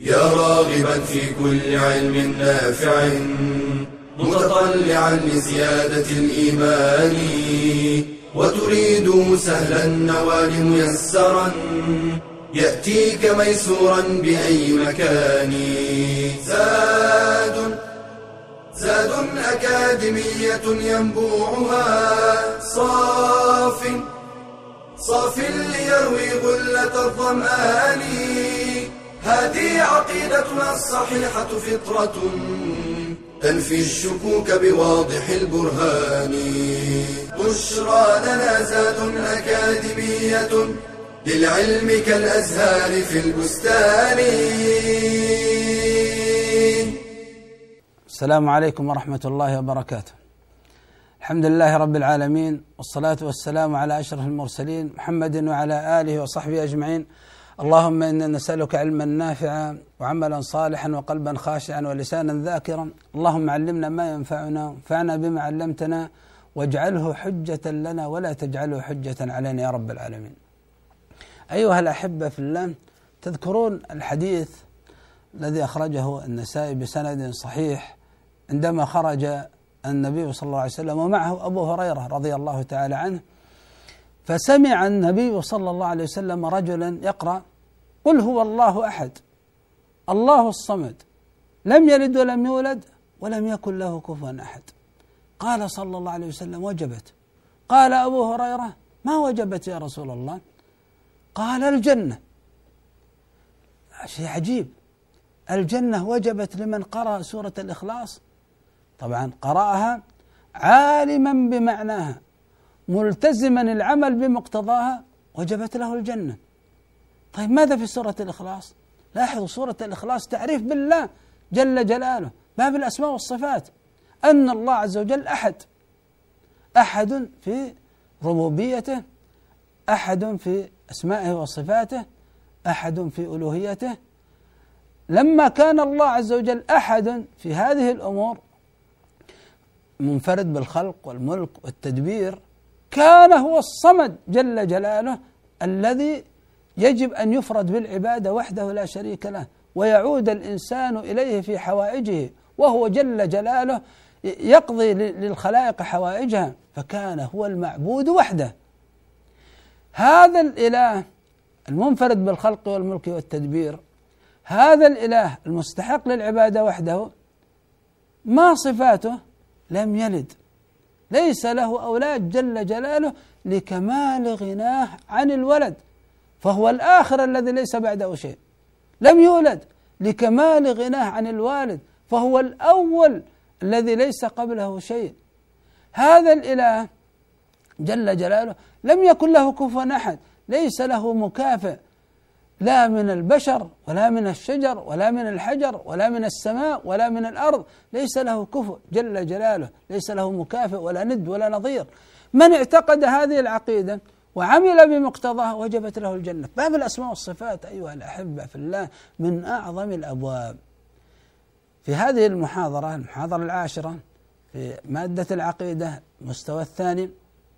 يا راغبا في كل علم نافع متطلعا لزيادة الإيمان وتريد سهلا النوال ميسرا يأتيك ميسورا بأي مكان. زاد أكاديمية ينبوعها صاف ليروي غلة الظمآن. هذه عقيدتنا الصحيحة فطرة تنفي الشكوك بواضح البرهان. بشرى لنا زاد أكاديمية للعلم كالأزهار في البستان. السلام عليكم ورحمة الله وبركاته. الحمد لله رب العالمين، والصلاة والسلام على أشرف المرسلين محمد وعلى آله وصحبه أجمعين. اللهم إنا نسألك علما نافعا وعملا صالحا وقلبا خاشعا ولسانا ذاكرا. اللهم علمنا ما ينفعنا وانفعنا بما علمتنا واجعله حجة لنا ولا تجعله حجة علينا يا رب العالمين. أيها الأحبة في الله، تذكرون الحديث الذي أخرجه النسائي بسند صحيح عندما خرج النبي صلى الله عليه وسلم ومعه أبو هريرة رضي الله تعالى عنه، فسمع النبي صلى الله عليه وسلم رجلا يقرأ: قل هو الله أحد الله الصمد لم يلد ولم يولد ولم يكن له كفوا أحد. قال صلى الله عليه وسلم: وجبت. قال أبو هريرة: ما وجبت يا رسول الله؟ قال: الجنة. شيء عجيب، الجنة وجبت لمن قرأ سورة الإخلاص. طبعا قرأها عالما بمعناها ملتزما العمل بمقتضاها، وجبت له الجنة. طيب ماذا في سورة الإخلاص؟ لاحظوا سورة الإخلاص تعريف بالله جل جلاله، باب الأسماء والصفات، أن الله عز وجل أحد، أحد في ربوبيته، أحد في أسمائه وصفاته، أحد في ألوهيته. لما كان الله عز وجل أحد في هذه الأمور، منفرد بالخلق والملك والتدبير، كان هو الصمد جل جلاله الذي يجب أن يفرد بالعبادة وحده لا شريك له، ويعود الإنسان إليه في حوائجه، وهو جل جلاله يقضي للخلائق حوائجها، فكان هو المعبود وحده. هذا الإله المنفرد بالخلق والملك والتدبير، هذا الإله المستحق للعبادة وحده، ما صفاته؟ لم يلد، ليس له أولاد جل جلاله لكمال غناه عن الولد، فهو الآخر الذي ليس بعده شيء. لم يولد لكمال غناه عن الوالد، فهو الأول الذي ليس قبله شيء. هذا الإله جل جلاله لم يكن له كفوا أحد، ليس له مكافئ، لا من البشر ولا من الشجر ولا من الحجر ولا من السماء ولا من الأرض، ليس له كفء جل جلاله، ليس له مكافئ ولا ند ولا نظير. من اعتقد هذه العقيدة وعمل بمقتضاها وجبت له الجنة. باب الأسماء والصفات أيها الأحبة في الله من أعظم الأبواب. في هذه المحاضرة العاشرة في مادة العقيدة المستوى الثاني،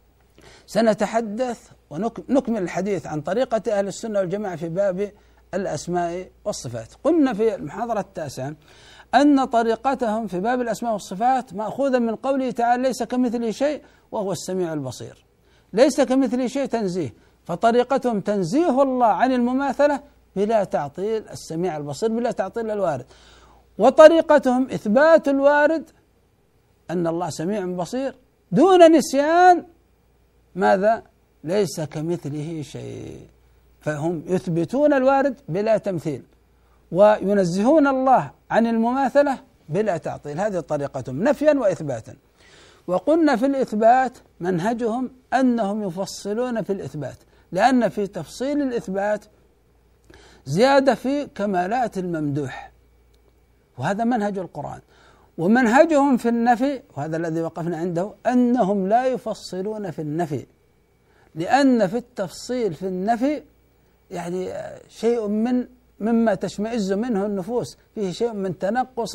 سنتحدث ونكمل الحديث عن طريقة أهل السنة والجماعة في باب الأسماء والصفات. قلنا في المحاضرة التاسعة أن طريقتهم في باب الأسماء والصفات مأخوذا من قوله تعالى: ليس كمثله شيء وهو السميع البصير. ليس كمثله شيء تنزيه، فطريقتهم تنزيه الله عن المماثلة بلا تعطيل السميع البصير، بلا تعطيل الوارد. وطريقتهم إثبات الوارد أن الله سميع بصير دون نسيان ماذا؟ ليس كمثله شيء. فهم يثبتون الوارد بلا تمثيل، وينزهون الله عن المماثلة بلا تعطيل. هذه طريقتهم نفيا وإثباتا. وقلنا في الإثبات منهجهم أنهم يفصلون في الإثبات، لأن في تفصيل الإثبات زيادة في كمالات الممدوح، وهذا منهج القرآن. ومنهجهم في النفي، وهذا الذي وقفنا عنده، أنهم لا يفصلون في النفي، لأن في التفصيل في النفي يعني شيء مما تشمئز منه النفوس، فيه شيء من تنقص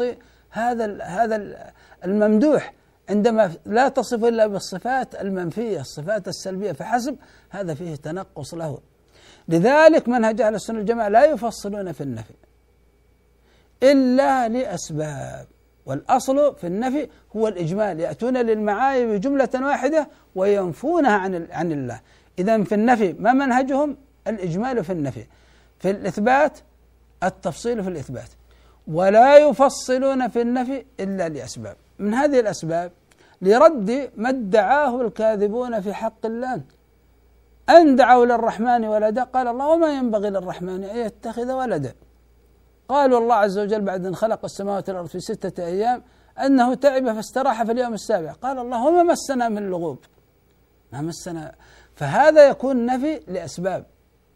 هذا الممدوح، عندما لا تصف إلا بالصفات المنفية، الصفات السلبية فحسب، هذا فيه تنقص له. لذلك منهج أهل السنة والجماعة لا يفصلون في النفي، إلا لأسباب. والأصل في النفي هو الإجمال، يأتون للمعايب جملة واحدة وينفونها عن الله. إذن في النفي ما منهجهم؟ الإجمال في النفي. في الإثبات التفصيل في الإثبات، ولا يفصلون في النفي إلا لأسباب. من هذه الأسباب لرد ما ادعاه الكاذبون في حق الله، أن دعوا للرحمن ولدا، قال الله وما ينبغي للرحمن أن يتخذ ولدا. قالوا الله عز وجل بعد أن خلق السماوات والأرض في 6 أيام أنه تعب فاستراح في اليوم السابع، قال الله وما مسنا من لغوب، ما مسنا. فهذا يكون نفي لأسباب.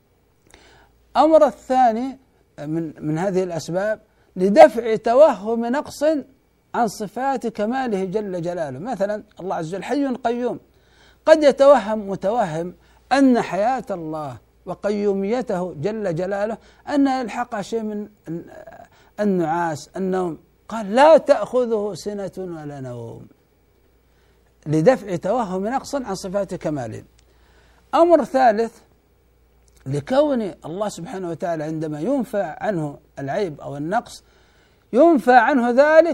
أمر الثاني من هذه الأسباب لدفع توهم نقص عن صفات كماله جل جلاله. مثلا الله عز وجل حي قيوم، قد يتوهم متوهم أن حياة الله وقيوميته جل جلاله أن يلحقها شيء من النعاس النوم، قال لا تأخذه سنة ولا نوم، لدفع توهم نقص عن صفات كماله. أمر ثالث لكون الله سبحانه وتعالى عندما ينفى عنه العيب أو النقص ينفى عنه ذلك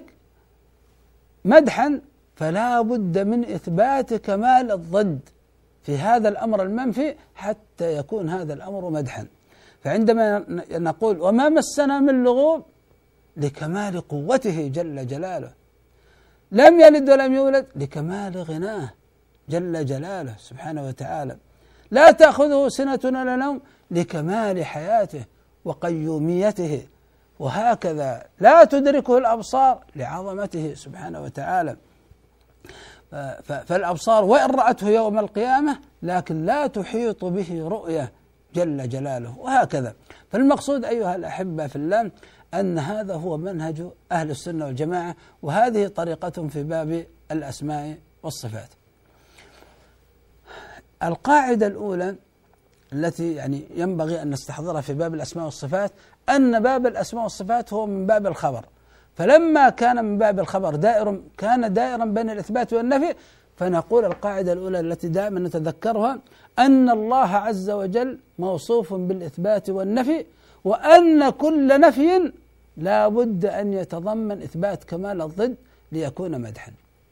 مدحا، فلا بد من إثبات كمال الضد في هذا الأمر المنفي حتى يكون هذا الأمر مدحا. فعندما نقول وما مسنا من لغوب لكمال قوته جل جلاله، لم يلد ولم يولد لكمال غناه جل جلاله سبحانه وتعالى، لا تأخذه سنة ولا نوم لكمال حياته وقيوميته، وهكذا لا تدركه الأبصار لعظمته سبحانه وتعالى. فالأبصار وإن رأته يوم القيامة لكن لا تحيط به رؤية جل جلاله، وهكذا. فالمقصود أيها الأحبة في الله أن هذا هو منهج أهل السنة والجماعة، وهذه طريقتهم في باب الأسماء والصفات. القاعدة الأولى التي يعني ينبغي أن نستحضرها في باب الأسماء والصفات أن باب الأسماء والصفات هو من باب الخبر، فلما كان من باب الخبر كان دائرا بين الإثبات والنفي، فنقول القاعدة الأولى التي دائما نتذكرها أن الله عز وجل موصوف بالإثبات والنفي، وأن كل نفي لا بد أن يتضمن إثبات كمال الضد ليكون مدحا.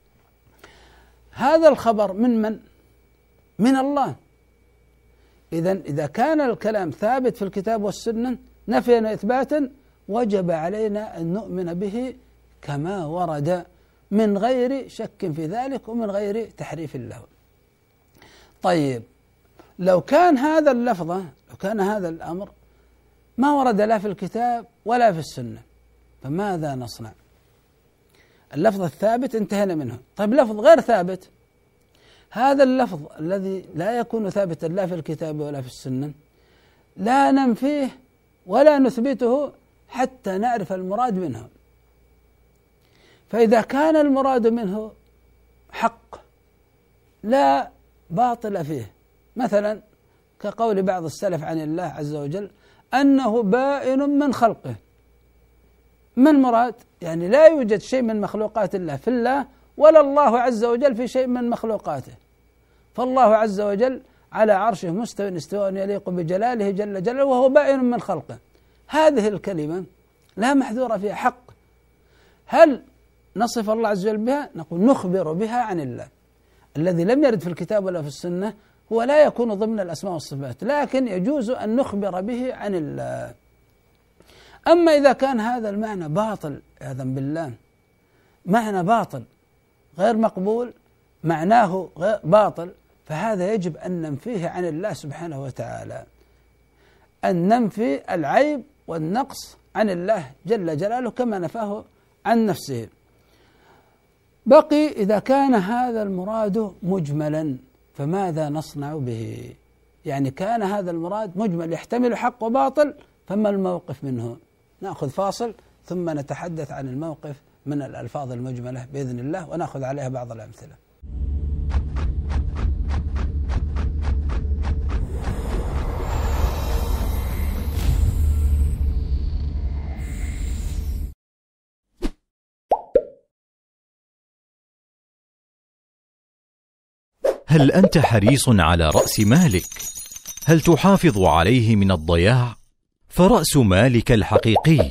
هذا الخبر من الله. إذا كان الكلام ثابت في الكتاب والسنة نفيا وإثباتا وجب علينا أن نؤمن به كما ورد من غير شك في ذلك ومن غير تحريف له. طيب لو كان هذا اللفظة، لو كان هذا الأمر ما ورد لا في الكتاب ولا في السنة، فماذا نصنع؟ اللفظ الثابت انتهينا منه. طيب لفظ غير ثابت، هذا اللفظ الذي لا يكون ثابتا لا في الكتاب ولا في السنة لا ننفيه ولا نثبته حتى نعرف المراد منه. فإذا كان المراد منه حق لا باطل فيه، مثلا كقول بعض السلف عن الله عز وجل أنه بائن من خلقه، ما المراد؟ يعني لا يوجد شيء من مخلوقات الله في الله ولا الله عز وجل في شيء من مخلوقاته، فالله عز وجل على عرشه مستوى استواء يليق بجلاله جل جلاله وهو بائن من خلقه. هذه الكلمة لا محذور فيها حق. هل نصف الله عز وجل بها؟ نقول نخبر بها عن الله. الذي لم يرد في الكتاب ولا في السنة هو لا يكون ضمن الأسماء والصفات، لكن يجوز أن نخبر به عن الله. أما إذا كان هذا المعنى باطل عياذا بالله، معنى باطل غير مقبول، معناه غير باطل، فهذا يجب أن ننفيه عن الله سبحانه وتعالى، أن ننفي العيب والنقص عن الله جل جلاله كما نفاه عن نفسه. بقي إذا كان هذا المراد مجملا فماذا نصنع به؟ يعني كان هذا المراد مجمل يحتمل حق وباطل، فما الموقف منه؟ نأخذ فاصل ثم نتحدث عن الموقف من الألفاظ المجملة بإذن الله، ونأخذ عليها بعض الأمثلة. هل أنت حريص على رأس مالك؟ هل تحافظ عليه من الضياع؟ فرأس مالك الحقيقي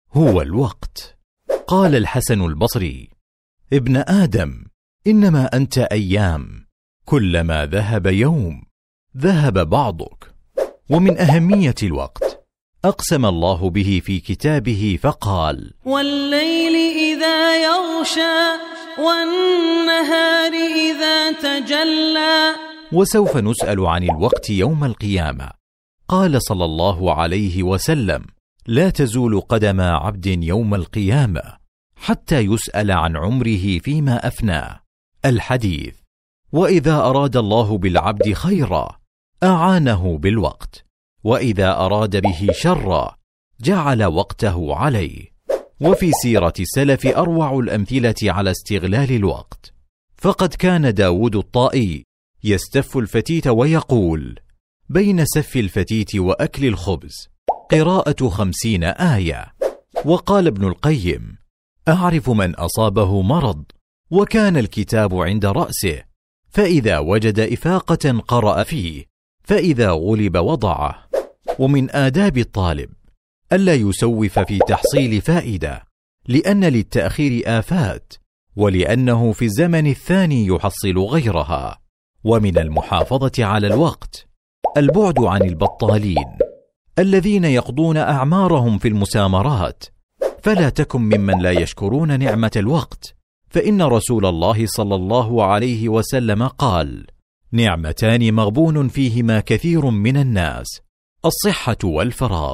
هو الوقت. قال الحسن البصري: ابن آدم، إنما أنت أيام، كلما ذهب يوم ذهب بعضك. ومن أهمية الوقت أقسم الله به في كتابه فقال: والليل إذا يغشى والنهار إذا تجلى. وسوف نسأل عن الوقت يوم القيامة. قال صلى الله عليه وسلم: لا تزول قدم عبد يوم القيامة حتى يسأل عن عمره فيما أفناه. الحديث. وإذا أراد الله بالعبد خيرا أعانه بالوقت، وإذا أراد به شرا جعل وقته عليه. وفي سيرة السلف أروع الأمثلة على استغلال الوقت، فقد كان داود الطائي يستف الفتيت ويقول: بين سف الفتيت وأكل الخبز قراءة 50 آية. وقال ابن القيم: أعرف من أصابه مرض وكان الكتاب عند رأسه، فإذا وجد إفاقة قرأ فيه، فإذا غلب وضعه. ومن آداب الطالب ألا يسوف في تحصيل فائدة، لأن للتأخير آفات، ولأنه في الزمن الثاني يحصل غيرها. ومن المحافظة على الوقت البعد عن البطالين الذين يقضون أعمارهم في المسامرات، فلا تكن ممن لا يشكرون نعمة الوقت، فإن رسول الله صلى الله عليه وسلم قال: نعمتان مغبون فيهما كثير من الناس، الصحة والفراغ.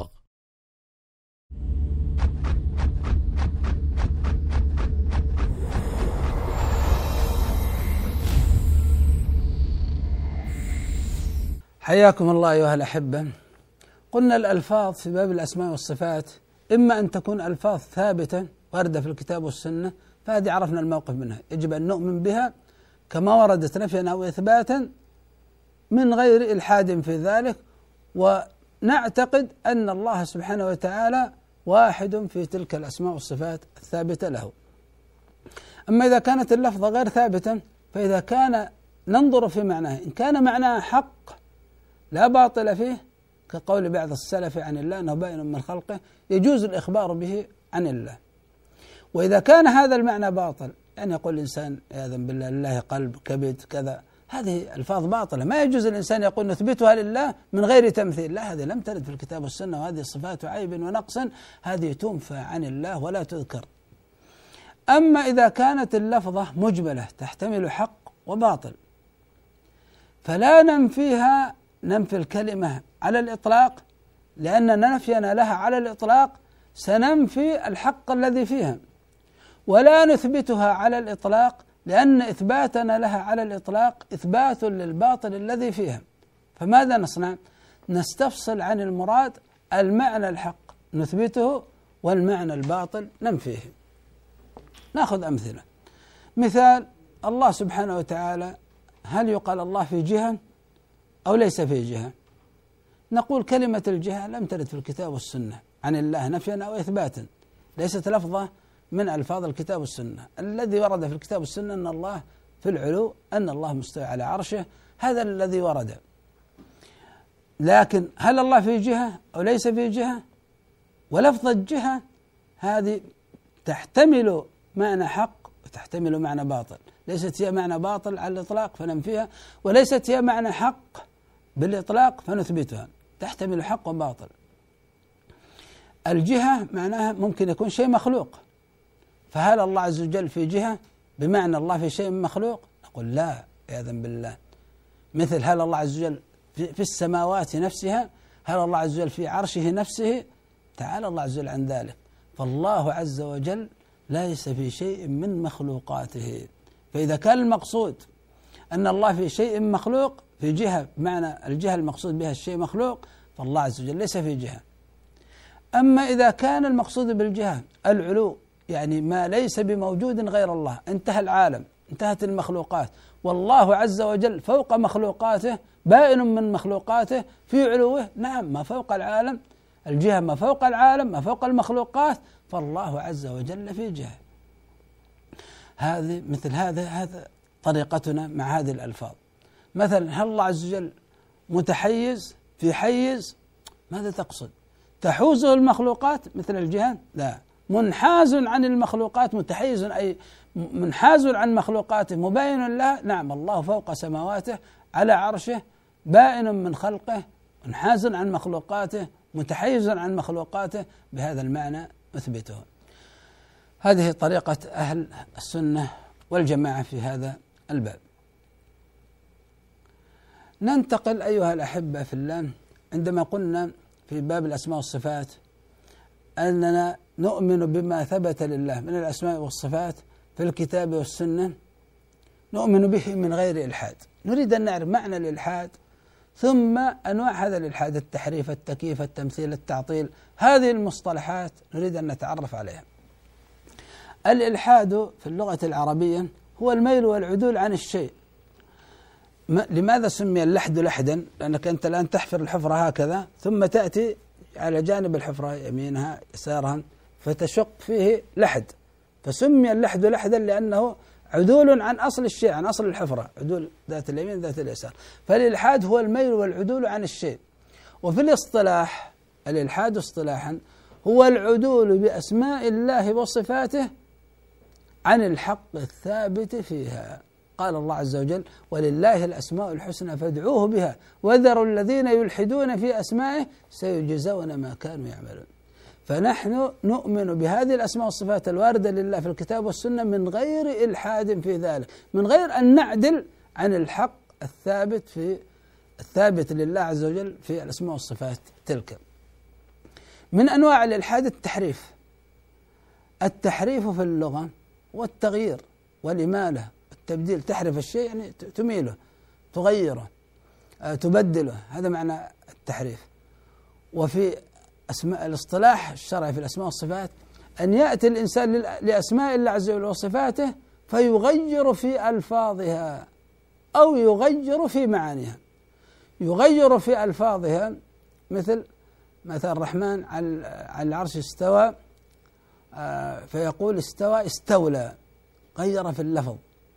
حياكم الله أيها الأحبة. قلنا الألفاظ في باب الأسماء والصفات إما أن تكون ألفاظ ثابتة واردة في الكتاب والسنة، فهذه عرفنا الموقف منها، يجب أن نؤمن بها كما وردت نفيا أو إثباتا من غير إلحاد في ذلك، ونعتقد أن الله سبحانه وتعالى واحد في تلك الأسماء والصفات الثابتة له. أما إذا كانت اللفظة غير ثابتة، فإذا كان ننظر في معناه، إن كان معناه حق لا باطل فيه كقول بعض السلف عن الله أنه بائن من خلقه، يجوز الإخبار به عن الله. وإذا كان هذا المعنى باطل، يعني يقول الإنسان عياذا بالله لله قلب كبد كذا، هذه ألفاظ باطلة، ما يجوز الإنسان يقول نثبتها لله من غير تمثيل، لا، هذه لم ترد في الكتاب والسنة، وهذه صفات عيب ونقص، هذه تنفى عن الله ولا تذكر. أما إذا كانت اللفظة مجملة تحتمل حق وباطل، فلا ننفيها ننفي الكلمة على الإطلاق، لأن نفينا لها على الإطلاق سننفي الحق الذي فيها، ولا نثبتها على الإطلاق، لأن إثباتنا لها على الإطلاق إثبات للباطل الذي فيها. فماذا نصنع؟ نستفصل عن المراد، المعنى الحق نثبته والمعنى الباطل ننفيه. نأخذ أمثلة. مثال: الله سبحانه وتعالى، هل يقال الله في جهة أو ليس في جهة؟ نقول كلمة الجهة لم ترد في الكتاب والسنة عن الله نفيا أو إثباتا، ليست لفظة من ألفاظ الكتاب والسنة. الذي ورد في الكتاب والسنة أن الله في العلو، أن الله مستوى على عرشه، هذا الذي ورد. لكن هل الله في جهة أو ليس في جهة؟ ولفظ الجهة هذه تحتمل معنى حق وتحتمل معنى باطل، ليست هي معنى باطل على الإطلاق فننفيها، وليست هي معنى حق بالإطلاق فنثبتها، تحتمل حق وباطل. الجهة معناها ممكن يكون شيء مخلوق، فهل الله عز وجل في جهة بمعنى الله في شيء مخلوق؟ نقول لا عياذا بالله. مثل هل الله عز وجل في السماوات نفسها، هل الله عز وجل في عرشه نفسه؟ تعالى الله عز وجل عن ذلك. فالله عز وجل ليس في شيء من مخلوقاته. فإذا كان المقصود أن الله في شيء مخلوق في جهة بمعنى الجهة المقصود بها الشيء مخلوق، فالله عز وجل ليس في جهة. أما إذا كان المقصود بالجهة العلو، يعني ما ليس بموجود غير الله، انتهى العالم، انتهت المخلوقات، والله عز وجل فوق مخلوقاته، بائن من مخلوقاته في علوه، نعم، ما فوق العالم، الجهة ما فوق العالم، ما فوق المخلوقات، فالله عز وجل في جهة. هذه مثل هذا طريقتنا مع هذه الألفاظ. مثلا هل الله عز وجل متحيز في حيز؟ ماذا تقصد؟ تحوزه المخلوقات مثل الجهة؟ لا، منحاز عن المخلوقات، متحيز أي منحاز عن مخلوقاته، مباين لها. نعم، الله فوق سماواته على عرشه، بائن من خلقه، منحاز عن مخلوقاته، متحيز عن مخلوقاته، بهذا المعنى نثبته. هذه طريقة أهل السنة والجماعة في هذا الباب. ننتقل أيها الأحبة في الله، عندما قلنا في باب الأسماء والصفات أننا نؤمن بما ثبت لله من الأسماء والصفات في الكتاب والسنة، نؤمن به من غير إلحاد. نريد أن نعرف معنى الإلحاد، ثم أنواع هذا الإلحاد: التحريف، التكييف، التمثيل، التعطيل. هذه المصطلحات نريد أن نتعرف عليها. الإلحاد في اللغة العربية هو الميل والعدول عن الشيء. لماذا سمي اللحد لحدا؟ لأنك أنت الآن تحفر الحفرة هكذا، ثم تأتي على جانب الحفرة يمينها يسارها فتشق فيه لحد، فسمي اللحد لحدا لأنه عدول عن أصل الشيء، عن أصل الحفرة، عدول ذات اليمين ذات اليسار. فالإلحاد هو الميل والعدول عن الشيء. وفي الاصطلاح، الإلحاد اصطلاحا هو العدول بأسماء الله وصفاته عن الحق الثابت فيها. قال الله عز وجل: ولله الأسماء الحسنى فادعوه بها وذروا الذين يلحدون في أسمائه سيجزون ما كانوا يعملون. فنحن نؤمن بهذه الأسماء والصفات الواردة لله في الكتاب والسنة من غير إلحاد في ذلك، من غير أن نعدل عن الحق الثابت لله عز وجل في الأسماء والصفات تلك. من أنواع الإلحاد التحريف. التحريف في اللغة والتغيير والإمالة والتبديل. تحرف الشيء يعني تميله، تغيره، تبدله، هذا معنى التحريف. وفي الاصطلاح الشرعي في الأسماء والصفات أن يأتي الإنسان لأسماء الله عز وجل وصفاته فيغير في ألفاظها أو يغير في معانيها. يغير في ألفاظها، مثل الرحمن على العرش استوى، فيقول استوى استولى، غير في اللفظ.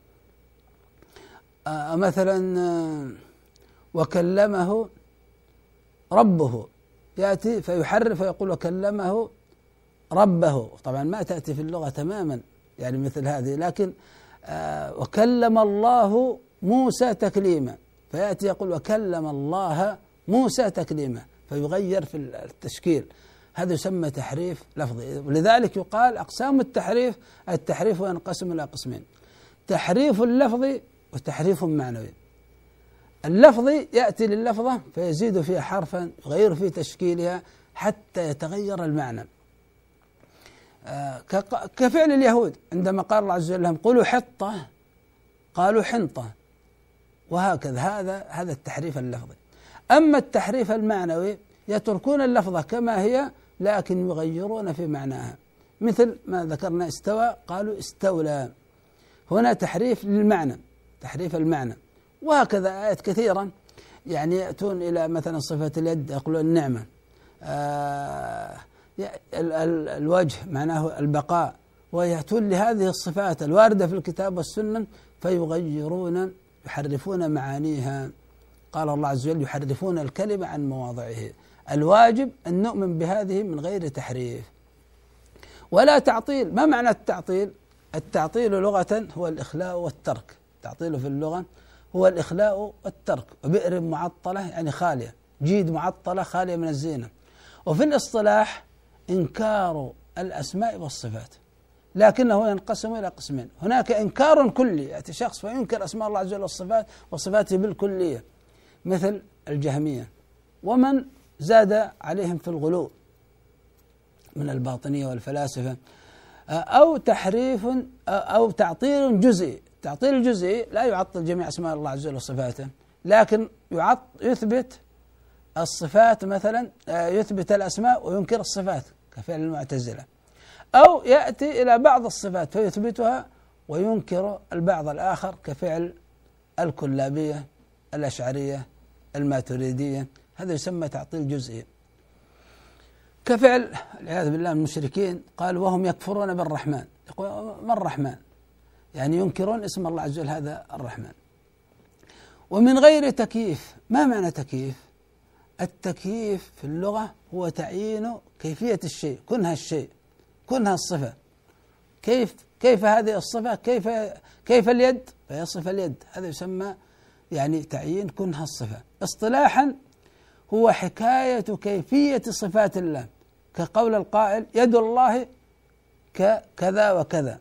مثلا وكلمه ربه، يأتي فيحرف فيقول وكلمه ربه. طبعا ما تأتي في اللغة تماما يعني مثل هذه، لكن وكلم الله موسى تكليما، فيأتي يقول وكلم الله موسى تكليما، فيغير في التشكيل. هذا يسمى تحريف لفظي. ولذلك يقال أقسام التحريف ينقسم إلى قسمين: تحريف لفظي وتحريف معنوي. اللفظي يأتي لللفظة فيزيد فيها حرفا، يغير في تشكيلها حتى يتغير المعنى، كفعل اليهود عندما قال الله عز وجل لهم قولوا حطة قالوا حنطة، وهكذا. هذا التحريف اللفظي. أما التحريف المعنوي يتركون اللفظة كما هي لكن يغيرون في معناها، مثل ما ذكرنا استوى قالوا استولى، هنا تحريف للمعنى، تحريف المعنى. وهكذا آيات كثيرة يعني يأتون إلى مثلا صفة اليد يقولون النعمة، الوجه معناه البقاء، ويأتون لهذه الصفات الواردة في الكتاب والسنة فيغيرون يحرفون معانيها. قال الله عز وجل يحرفون الكلمة عن مواضعه. الواجب أن نؤمن بهذه من غير تحريف ولا تعطيل. ما معنى التعطيل؟ التعطيل لغة هو الإخلاء والترك. التعطيل في اللغة هو الإخلاء والترك. وبئر معطلة يعني خالية، جيد معطلة خالية من الزينة. وفي الاصطلاح إنكار الأسماء والصفات، لكنه ينقسم إلى قسمين: هناك إنكار كلي، يأتي شخص فينكر أسماء الله عز وجل وصفاته بالكلية مثل الجهمية ومن زاد عليهم في الغلو من الباطنية والفلاسفة، أو تحريف أو تعطيل جزئي. التعطيل الجزئي لا يعطل جميع أسماء الله عز وجل وصفاته، لكن يثبت الصفات، مثلا يثبت الأسماء وينكر الصفات كفعل المعتزلة، أو يأتي إلى بعض الصفات فيثبتها وينكر البعض الآخر كفعل الكلابية الأشعرية الماتريدية. هذا يسمى تعطيل جزئي. كفعل والعياذ بالله المشركين قال وهم يكفرون بالرحمن، يقول ما الرحمن؟ يعني ينكرون اسم الله عز وجل هذا الرحمن. ومن غير تكييف. ما معنى تكييف؟ التكييف في اللغة هو تعيين كيفية الشيء، كنه الشيء، كونها الصفة. كيف هذه الصفة؟ كيف اليد؟ فيصف اليد، هذا يسمى يعني تعيين كونها الصفة. اصطلاحا هو حكاية كيفية صفات الله، كقول القائل يد الله كذا وكذا.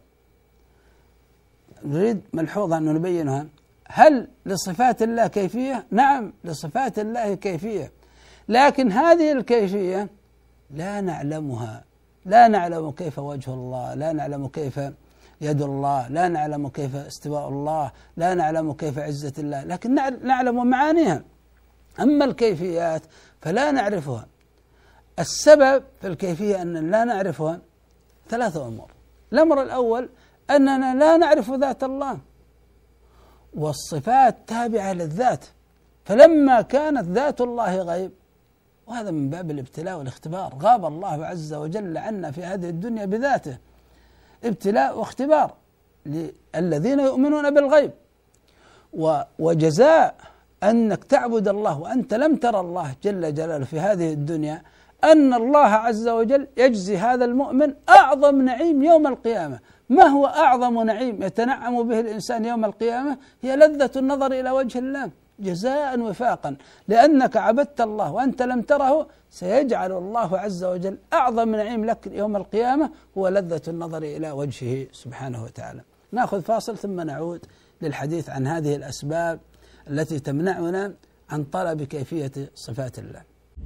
نريد ملحوظة أن نبينها. هل لصفات الله كيفية؟ نعم، لصفات الله كيفية، لكن هذه الكيفية لا نعلمها. لا نعلم كيف وجه الله، لا نعلم كيف يد الله، لا نعلم كيف استواء الله، لا نعلم كيف عزة الله، لكن نعلم معانيها. أما الكيفيات فلا نعرفها. السبب في الكيفية أن لا نعرفها 3 أمور. الأمر الأول أننا لا نعرف ذات الله، والصفات تابعة للذات، فلما كانت ذات الله غيب، وهذا من باب الابتلاء والاختبار، غاب الله عز وجل عنا في هذه الدنيا بذاته، ابتلاء واختبار للذين يؤمنون بالغيب. وجزاء أنك تعبد الله وأنت لم ترى الله جل جلاله في هذه الدنيا، أن الله عز وجل يجزي هذا المؤمن أعظم نعيم يوم القيامة. ما هو أعظم نعيم يتنعم به الإنسان يوم القيامة؟ هي لذة النظر إلى وجه الله جزاء وفاقا، لأنك عبدت الله وأنت لم تره، سيجعل الله عز وجل أعظم نعيم لك يوم القيامة هو لذة النظر إلى وجهه سبحانه وتعالى. نأخذ فاصل ثم نعود للحديث عن هذه الأسباب التي تمنعنا عن طلب كيفية صفات الله.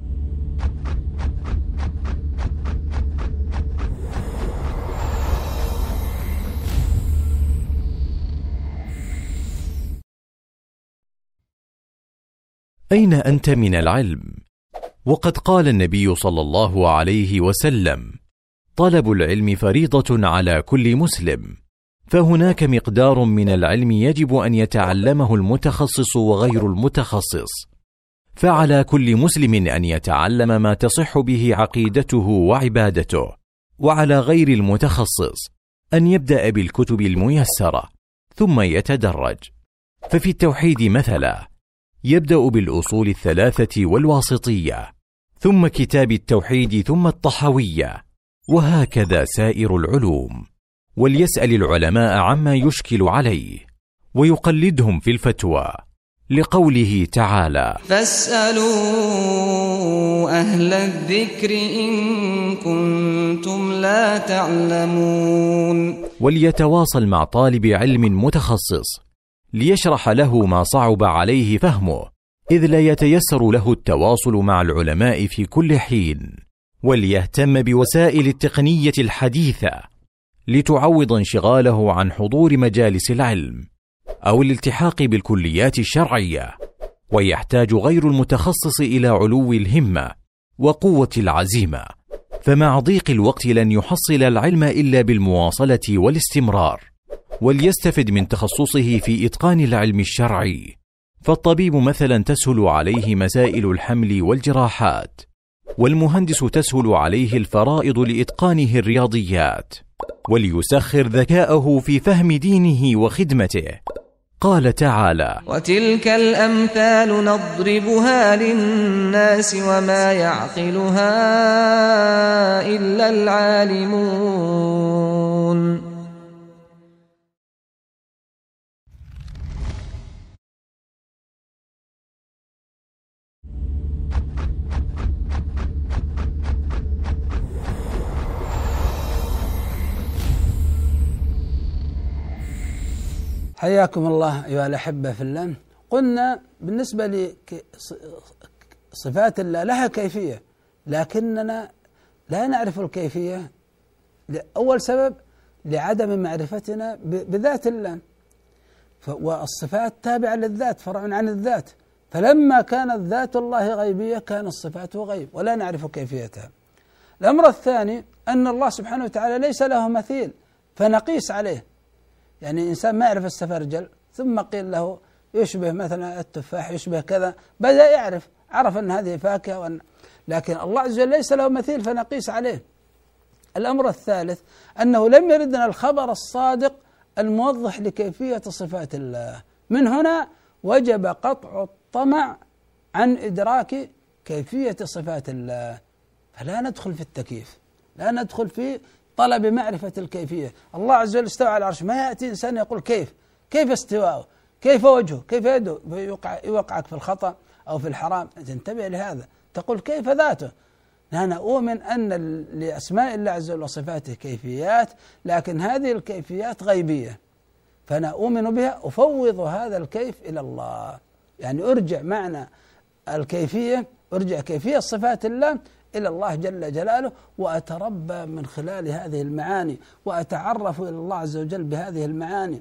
أين أنت من العلم؟ وقد قال النبي صلى الله عليه وسلم: طلب العلم فريضة على كل مسلم، فهناك مقدار من العلم يجب أن يتعلمه المتخصص وغير المتخصص، فعلى كل مسلم أن يتعلم ما تصح به عقيدته وعبادته، وعلى غير المتخصص أن يبدأ بالكتب الميسرة ثم يتدرج. ففي التوحيد مثلا يبدأ بالأصول 3 والواسطية، ثم كتاب التوحيد، ثم الطحاوية، وهكذا سائر العلوم. وليسأل العلماء عما يشكل عليه ويقلدهم في الفتوى، لقوله تعالى: فاسألوا أهل الذكر إن كنتم لا تعلمون. وليتواصل مع طالب علم متخصص ليشرح له ما صعب عليه فهمه، إذ لا يتيسر له التواصل مع العلماء في كل حين. وليهتم بوسائل التقنية الحديثة لتعوض انشغاله عن حضور مجالس العلم أو الالتحاق بالكليات الشرعية. ويحتاج غير المتخصص إلى علو الهمة وقوة العزيمة، فمع ضيق الوقت لن يحصل العلم إلا بالمواصلة والاستمرار. وليستفد من تخصصه في إتقان العلم الشرعي، فالطبيب مثلا تسهل عليه مسائل الحمل والجراحات، والمهندس تسهل عليه الفرائض لإتقانه الرياضيات. وليسخر ذكاءه في فهم دينه وخدمته. قال تعالى: وتلك الأمثال نضربها للناس وما يعقلها إلا العالمون. حياكم الله أيها الأحبة في الله. قلنا بالنسبة لصفات الله لها كيفية، لكننا لا نعرف الكيفية. أول سبب لعدم معرفتنا بذات الله، والصفات تابعة للذات، فرع عن الذات، فلما كانت ذات الله غيبية كان الصفات غيب ولا نعرف كيفيتها. الأمر الثاني أن الله سبحانه وتعالى ليس له مثيل فنقيس عليه. يعني إنسان ما يعرف السفرجل ثم قيل له يشبه مثلا التفاح، يشبه كذا، بدأ عرف أن هذه فاكهة، لكن الله عز وجل ليس له مثيل فنقيس عليه. الأمر الثالث أنه لم يردنا الخبر الصادق الموضح لكيفية صفات الله. من هنا وجب قطع الطمع عن إدراك كيفية صفات الله، فلا ندخل في التكييف، لا ندخل في طلب معرفة الكيفية. الله عز وجل استوى على العرش، ما يأتي إنسان يقول كيف استواءه، كيف وجهه، كيف يده، يوقعك في الخطأ أو في الحرام. تنتبه لهذا، تقول كيف ذاته. أنا أؤمن أن لأسماء الله عز وجل وصفاته كيفيات، لكن هذه الكيفيات غيبية، فأنا أؤمن بها، أفوض هذا الكيف إلى الله. يعني أرجع معنى الكيفية، أرجع كيفية صفات الله إلى الله جل جلاله، وأتربى من خلال هذه المعاني، وأتعرف إلى الله عز وجل بهذه المعاني.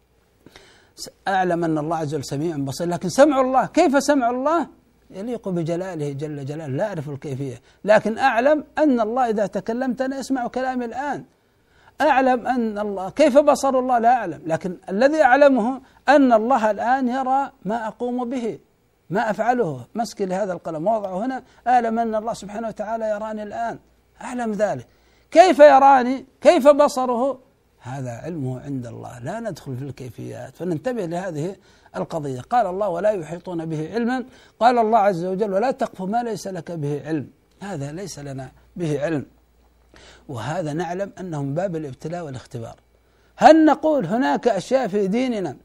أعلم أن الله عز وجل سميع بصير، لكن سمع الله، كيف سمع الله؟ يليق بجلاله جل جلاله، لا أعرف الكيفية، لكن أعلم أن الله إذا تكلمت أنا أسمع كلامي الآن. أعلم أن الله، كيف بصر الله؟ لا أعلم، لكن الذي أعلمه أن الله الآن يرى ما أقوم به، ما أفعله، مسكي لهذا القلم وضعه هنا، أعلم أن الله سبحانه وتعالى يراني الآن، أعلم ذلك. كيف يراني؟ كيف بصره؟ هذا علمه عند الله، لا ندخل في الكيفيات، فننتبه لهذه القضية. قال الله ولا يحيطون به علما، قال الله عز وجل ولا تقف ما ليس لك به علم، هذا ليس لنا به علم. وهذا نعلم أنه من باب الابتلاء والاختبار. هل نقول هناك أشياء في ديننا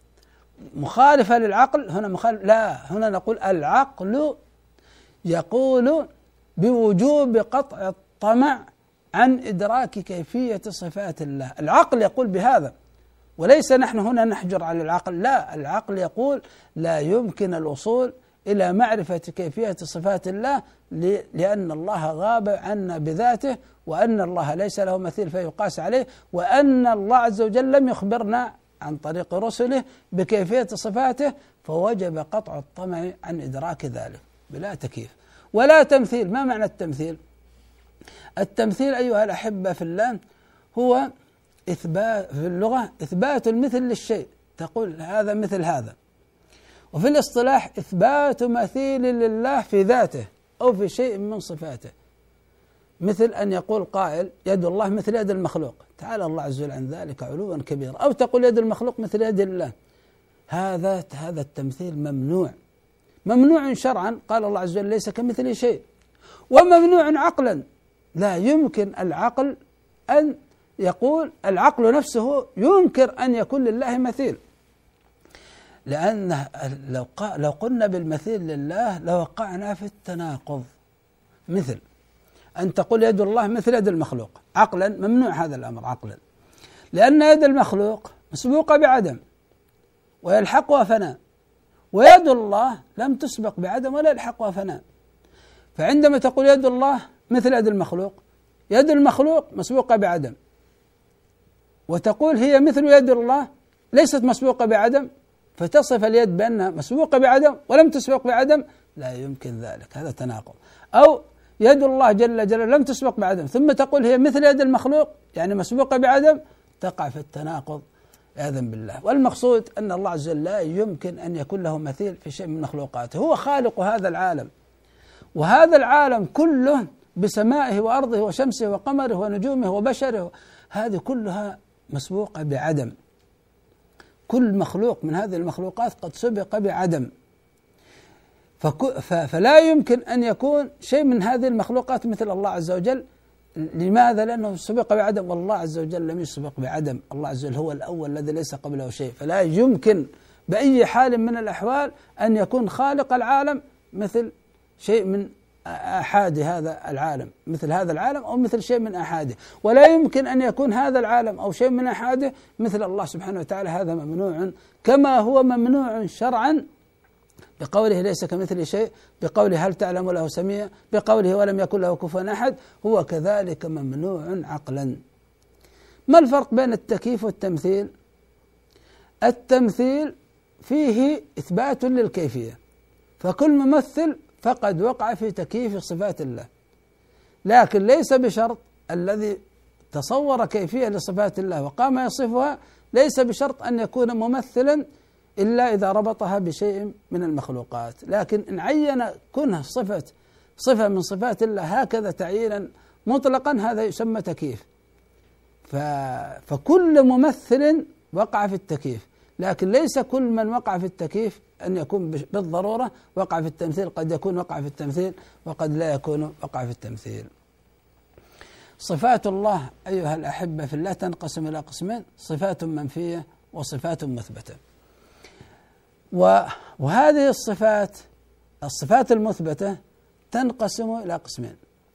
مخالفة للعقل؟ هنا مخالف، لا، هنا نقول العقل يقول بوجوب قطع الطمع عن إدراك كيفية صفات الله، العقل يقول بهذا، وليس نحن هنا نحجر على العقل، لا، العقل يقول لا يمكن الوصول إلى معرفة كيفية صفات الله، لأن الله غاب عنا بذاته، وأن الله ليس له مثيل فيقاس عليه، وأن الله عز وجل لم يخبرنا عن طريق رسله بكيفية صفاته، فوجب قطع الطمع عن إدراك ذلك بلا تكييف ولا تمثيل. ما معنى التمثيل؟ التمثيل أيها الأحبة في الله هو إثبات، في اللغة إثبات المثل للشيء، تقول هذا مثل هذا، وفي الاصطلاح إثبات مثيل لله في ذاته أو في شيء من صفاته، مثل أن يقول قائل يد الله مثل يد المخلوق، تعالى الله عز وجل عن ذلك علوا كبيرا، أو تقول يد المخلوق مثل يد الله، هذا التمثيل ممنوع شرعا، قال الله عز وجل ليس كمثله شيء، وممنوع عقلا، لا يمكن العقل أن يقول، العقل نفسه ينكر أن يكون لله مثيل، لأن لو قلنا بالمثيل لله لوقعنا في التناقض. مثل أن تقول يد الله مثل يد المخلوق، عقلا ممنوع هذا الأمر عقلا، لأن يد المخلوق مسبوقة بعدم ويلحقها فناء، ويد الله لم تسبق بعدم ولا يلحقها فناء. فعندما تقول يد الله مثل يد المخلوق، يد المخلوق مسبوقة بعدم، وتقول هي مثل يد الله ليست مسبوقة بعدم، فتصف اليد بأنها مسبوقة بعدم ولم تسبق بعدم، لا يمكن ذلك، هذا تناقض. أو يد الله جل جلاله لم تسبق بعدم ثم تقول هي مثل يد المخلوق، يعني مسبوقة بعدم، تقع في التناقض عياذا بالله. والمقصود أن الله عز وجل لا يمكن أن يكون له مثيل في شيء من مخلوقاته، هو خالق هذا العالم، وهذا العالم كله بسمائه وأرضه وشمسه وقمره ونجومه وبشره، هذه كلها مسبوقة بعدم، كل مخلوق من هذه المخلوقات قد سبق بعدم، فلا يمكن أن يكون شيء من هذه المخلوقات مثل الله عز وجل. لماذا؟ لأنه سبق بعدم، والله عز وجل لم يسبق بعدم، الله عز وجل هو الأول الذي ليس قبله شيء، فلا يمكن بأي حال من الأحوال أن يكون خالق العالم مثل شيء من أحاد هذا العالم، مثل هذا العالم أو مثل شيء من أحاده، ولا يمكن أن يكون هذا العالم أو شيء من أحاده مثل الله سبحانه وتعالى، هذا ممنوع، كما هو ممنوع شرعا بقوله ليس كمثله شيء، بقوله هل تعلم له سميع، بقوله ولم يكن له كفوا أحد، هو كذلك ممنوع عقلا. ما الفرق بين التكييف والتمثيل؟ التمثيل فيه إثبات للكيفية، فكل ممثل فقد وقع في تكييف صفات الله، لكن ليس بشرط الذي تصور كيفية لصفات الله وقام يصفها ليس بشرط أن يكون ممثلا إلا إذا ربطها بشيء من المخلوقات، لكن إن عين كونه صفة من صفات الله هكذا تعيينا مطلقا هذا يسمى تكييف. فكل ممثل وقع في التكييف، لكن ليس كل من وقع في التكييف أن يكون بالضرورة وقع في التمثيل، قد يكون وقع في التمثيل وقد لا يكون وقع في التمثيل. صفات الله أيها الأحبة في الله تنقسم إلى قسمين: صفات منفية وصفات مثبتة. وهذه الصفات المثبتة تنقسم إلى قسمين: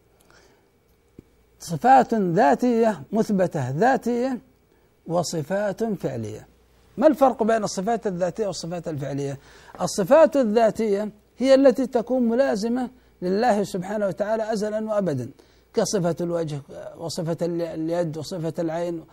صفات ذاتية مثبتة ذاتية، وصفات فعلية. ما الفرق بين الصفات الذاتية والصفات الفعلية؟ الصفات الذاتية هي التي تكون ملازمة لله سبحانه وتعالى أزلا وأبدا، كصفة الوجه وصفة اليد وصفة العين،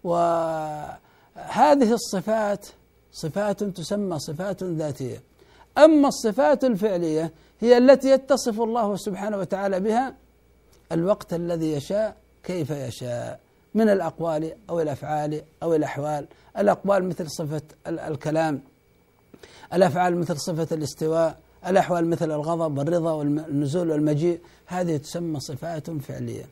وهذه الصفات صفات تسمى صفات ذاتية. أما الصفات الفعلية هي التي يتصف الله سبحانه وتعالى بها الوقت الذي يشاء كيف يشاء، من الأقوال أو الأفعال أو الأحوال. الأقوال مثل صفة الكلام، الأفعال مثل صفة الاستواء، الأحوال مثل الغضب والرضا والنزول والمجيء. هذه تسمى صفات فعلية.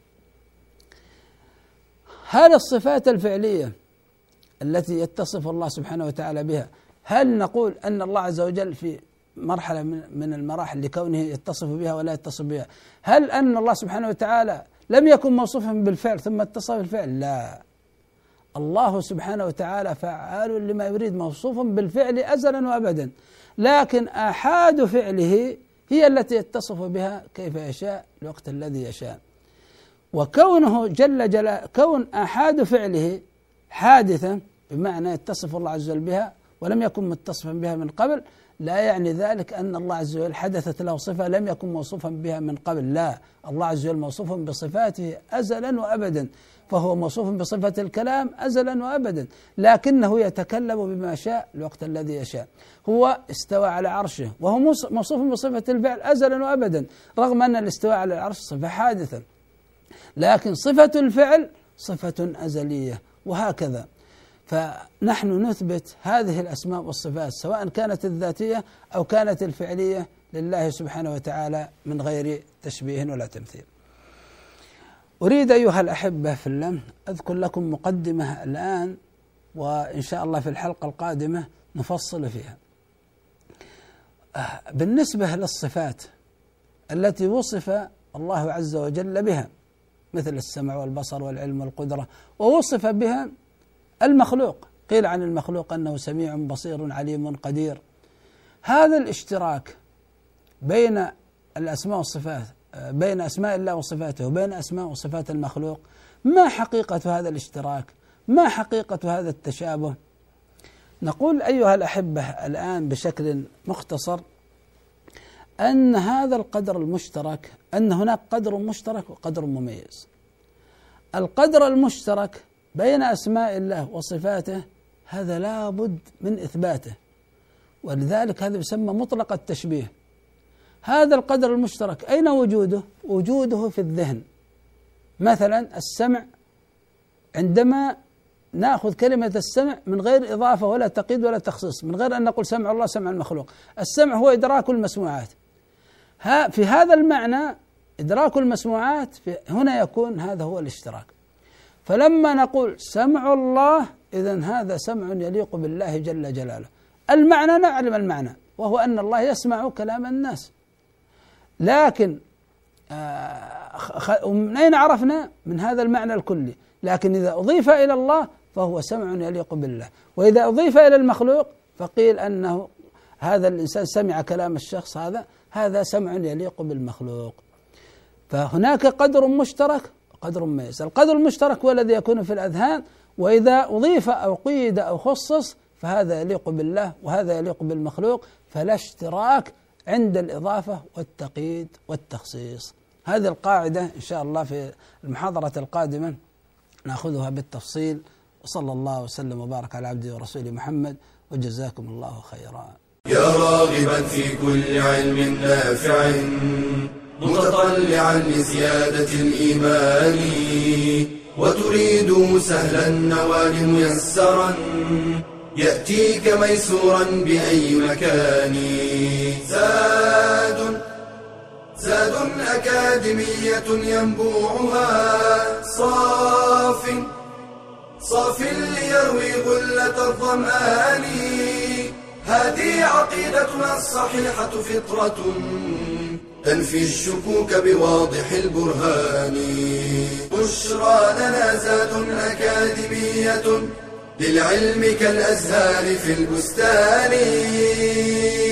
هذه الصفات الفعلية التي يتصف الله سبحانه وتعالى بها، هل نقول أن الله عز وجل في مرحلة من المراحل لكونه يتصف بها ولا يتصف بها؟ هل أن الله سبحانه وتعالى لم يكن موصوفا بالفعل ثم اتصف بالفعل؟ لا، الله سبحانه وتعالى فعال لما يريد، موصوف بالفعل أزلا وأبدا، لكن آحاد فعله هي التي يتصف بها كيف يشاء الوقت الذي يشاء. وكونه جل جلاله كون آحاد فعله حادثا بمعنى يتصف الله عز وجل بها ولم يكن متصفا بها من قبل، لا يعني ذلك أن الله عز وجل حدثت له صفة لم يكن موصوفا بها من قبل. لا، الله عز وجل موصوف بصفاته أزلا وأبدا، فهو موصوف بصفة الكلام أزلا وأبدا، لكنه يتكلم بما شاء الوقت الذي يشاء. هو استوى على عرشه وهو موصوف بصفة الفعل أزلا وأبدا، رغم أن الاستواء على العرش صفة حادثة، لكن صفة الفعل صفة أزلية، وهكذا. فنحن نثبت هذه الأسماء والصفات سواء كانت الذاتية أو كانت الفعلية لله سبحانه وتعالى من غير تشبيه ولا تمثيل. أريد أيها الأحبة في الله أذكر لكم مقدمة الآن، وإن شاء الله في الحلقة القادمة نفصل فيها. بالنسبة للصفات التي وصف الله عز وجل بها مثل السمع والبصر والعلم والقدرة، ووصف بها المخلوق، قيل عن المخلوق أنه سميع بصير عليم قدير. هذا الاشتراك بين الأسماء والصفات، بين أسماء الله وصفاته وبين أسماء وصفات المخلوق، ما حقيقة هذا الاشتراك؟ ما حقيقة هذا التشابه؟ نقول أيها الأحبة الآن بشكل مختصر أن هذا القدر المشترك، أن هناك قدر مشترك وقدر مميز. القدر المشترك بين أسماء الله وصفاته هذا لا بد من إثباته، ولذلك هذا يسمى مطلق التشبيه. هذا القدر المشترك أين وجوده؟ وجوده في الذهن. مثلا السمع، عندما نأخذ كلمة السمع من غير إضافة ولا تقييد ولا تخصيص، من غير أن نقول سمع الله سمع المخلوق، السمع هو إدراك المسموعات. في هذا المعنى إدراك المسموعات هنا يكون هذا هو الاشتراك. فلما نقول سمع الله إذن هذا سمع يليق بالله جل جلاله. المعنى نعلم المعنى، وهو أن الله يسمع كلام الناس، لكن من أين عرفنا؟ من هذا المعنى الكلي. لكن إذا أضيف إلى الله فهو سمع يليق بالله، وإذا أضيف إلى المخلوق فقيل أنه هذا الإنسان سمع كلام الشخص هذا سمع يليق بالمخلوق. فهناك قدر مشترك وقدر مميز. القدر المشترك هو الذي يكون في الأذهان، وإذا أضيف أو قيد أو خصص فهذا يليق بالله وهذا يليق بالمخلوق، فلا اشتراك عند الإضافة والتقييد والتخصيص. هذه القاعدة إن شاء الله في المحاضرة القادمة نأخذها بالتفصيل. وصلى الله وسلم وبارك على عبده ورسوله محمد، وجزاكم الله خيرا. يا راغبا في كل علم نافع متطلعا لزيادة الإيمان، وتريد سهلا النوال ميسرا يأتيك ميسورا بأي مكان. زاد أكاديمية ينبوعها صاف ليروي غلة الظمآن. هذه عقيدتنا الصحيحة فطرة تنفي الشكوك بواضح البرهان. بشرى لنا زاد أكاديمية للعلم كالأزهار في البستان.